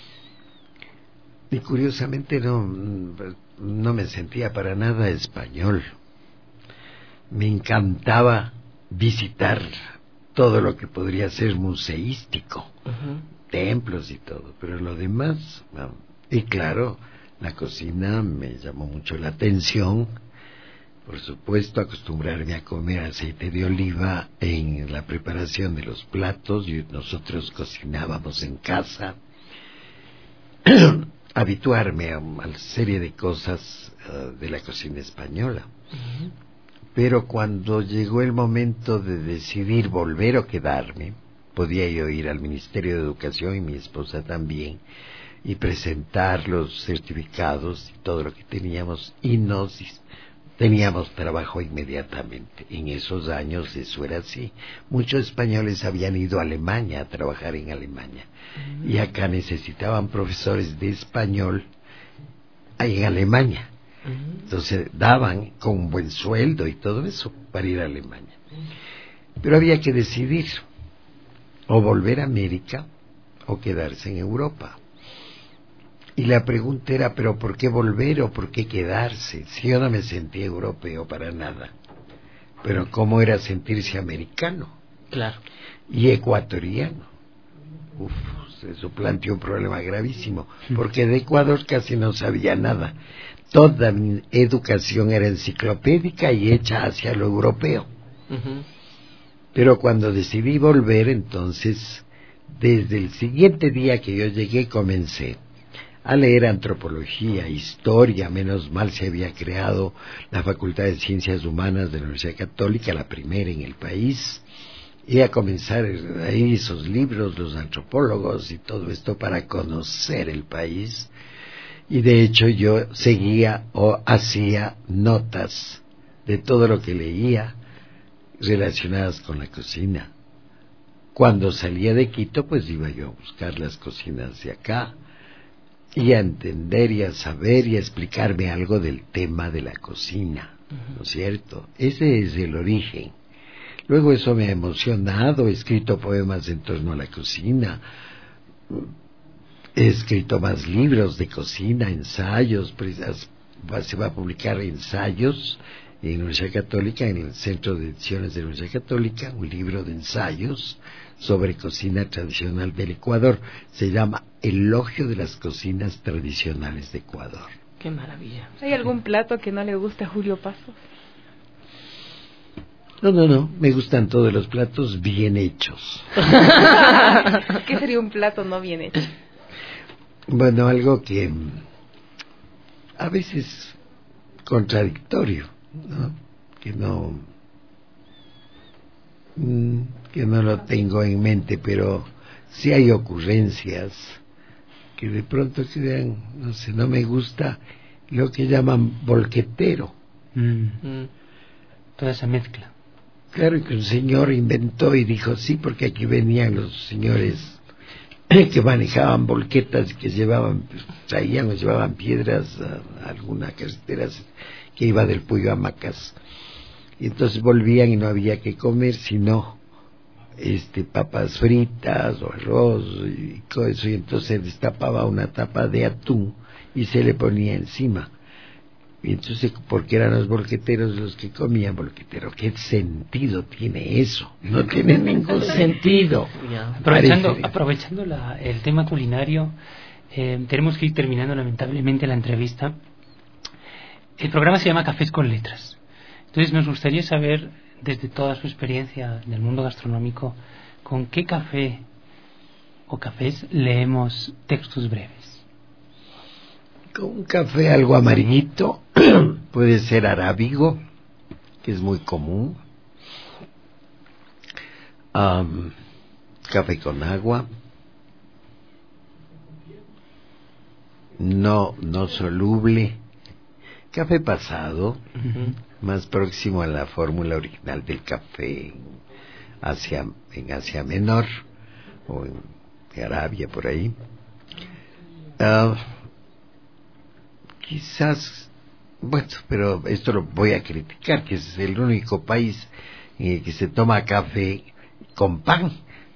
Y curiosamente no, no me sentía para nada español. Me encantaba visitar todo lo que podría ser museístico, uh-huh. templos y todo, pero lo demás, no. Y claro, la cocina me llamó mucho la atención. Por supuesto, acostumbrarme a comer aceite de oliva en la preparación de los platos, y nosotros cocinábamos en casa. Habituarme a una serie de cosas uh, de la cocina española. Uh-huh. Pero cuando llegó el momento de decidir volver o quedarme, podía yo ir al Ministerio de Educación, y mi esposa también, y presentar los certificados y todo lo que teníamos, y nos teníamos trabajo inmediatamente. En esos años eso era así. Muchos españoles habían ido a Alemania a trabajar en Alemania, uh-huh. y acá necesitaban profesores de español en Alemania. Uh-huh. Entonces daban con un buen sueldo y todo eso para ir a Alemania. Uh-huh. Pero había que decidir o volver a América o quedarse en Europa. Y la pregunta era, ¿pero por qué volver o por qué quedarse? Si yo no me sentía europeo para nada. Pero ¿cómo era sentirse americano? Claro. Y ecuatoriano. Uf, eso planteó un problema gravísimo, porque de Ecuador casi no sabía nada. Toda mi educación era enciclopédica y hecha hacia lo europeo. Uh-huh. Pero cuando decidí volver, entonces, desde el siguiente día que yo llegué, comencé a leer antropología, historia. Menos mal se había creado la Facultad de Ciencias Humanas de la Universidad Católica, la primera en el país, y a comenzar ahí esos libros, los antropólogos y todo esto, para conocer el país. Y de hecho yo seguía o hacía notas de todo lo que leía relacionadas con la cocina. Cuando salía de Quito, pues iba yo a buscar las cocinas de acá, y a entender y a saber y a explicarme algo del tema de la cocina, ¿no es cierto? Ese es el origen. Luego eso me ha emocionado, he escrito poemas en torno a la cocina, he escrito más libros de cocina, ensayos, se va a publicar ensayos en la Universidad Católica, en el Centro de Ediciones de la Universidad Católica, un libro de ensayos sobre cocina tradicional del Ecuador. Se llama Elogio de las cocinas tradicionales de Ecuador. ¡Qué maravilla! ¿Hay algún plato que no le guste a Julio Pasos? No, no, no. Me gustan todos los platos bien hechos. ¿Qué sería un plato no bien hecho? Bueno, algo que a veces contradictorio, ¿no? Que no... que no lo tengo en mente, pero sí hay ocurrencias que de pronto quedan, no sé, no me gusta lo que llaman bolquetero. Mm. Mm. Toda esa mezcla. Claro, que un señor inventó y dijo sí, porque aquí venían los señores que manejaban volquetas, que llevaban, traían o llevaban piedras a, a alguna carretera que iba del Puyo a Macas. Y entonces volvían y no había que comer sino este papas fritas o arroz y todo eso, y entonces destapaba una tapa de atún y se le ponía encima. Y entonces, porque eran los bolqueteros los que comían bolquetero, ¿qué sentido tiene eso? No tiene ningún sentido. Aprovechando, aprovechando la, el tema culinario, eh, tenemos que ir terminando lamentablemente la entrevista. El programa se llama Cafés con Letras. Entonces nos gustaría saber, desde toda su experiencia en el mundo gastronómico, ¿con qué café o cafés leemos textos breves? Con un café algo amarillito, puede ser arábigo, que es muy común, um, café con agua, no, no soluble, café pasado, uh-huh. más próximo a la fórmula original del café en Asia, en Asia Menor, o en Arabia, por ahí. Uh, Quizás, bueno, pero esto lo voy a criticar, que es el único país en el que se toma café con pan,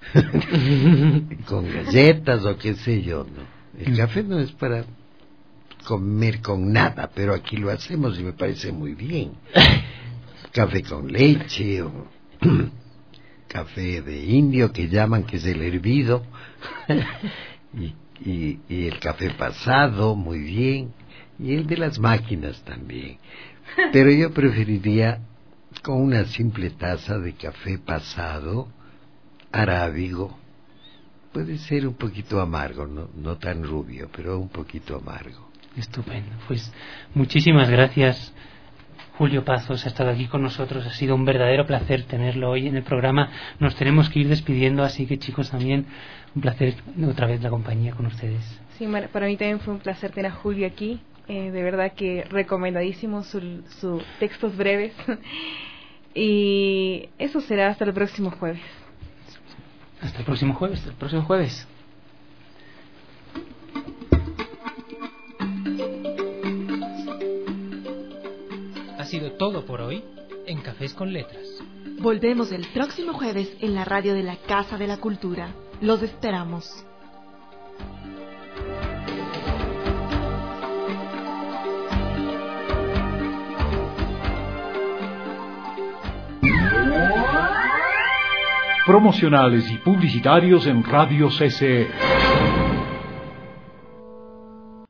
con galletas o qué sé yo, ¿no? El café no es para comer con nada, pero aquí lo hacemos y me parece muy bien. Café con leche o café de indio que llaman, que es el hervido, y, y, y el café pasado, muy bien. Y el de las máquinas también. Pero yo preferiría con una simple taza de café pasado, arábigo. Puede ser un poquito amargo, no, no tan rubio, pero un poquito amargo. Estupendo. Pues muchísimas gracias, Julio Pazos, ha estado aquí con nosotros. Ha sido un verdadero placer tenerlo hoy en el programa. Nos tenemos que ir despidiendo, así que chicos, también un placer otra vez la compañía con ustedes. Sí, para mí también fue un placer tener a Julio aquí. Eh, de verdad que recomendadísimo sus su textos breves. Y eso será hasta el próximo jueves. Hasta el próximo jueves. Hasta el próximo jueves. Ha sido todo por hoy en Cafés con Letras. Volvemos el próximo jueves en la radio de la Casa de la Cultura. Los esperamos. Promocionales y publicitarios en Radio C C E.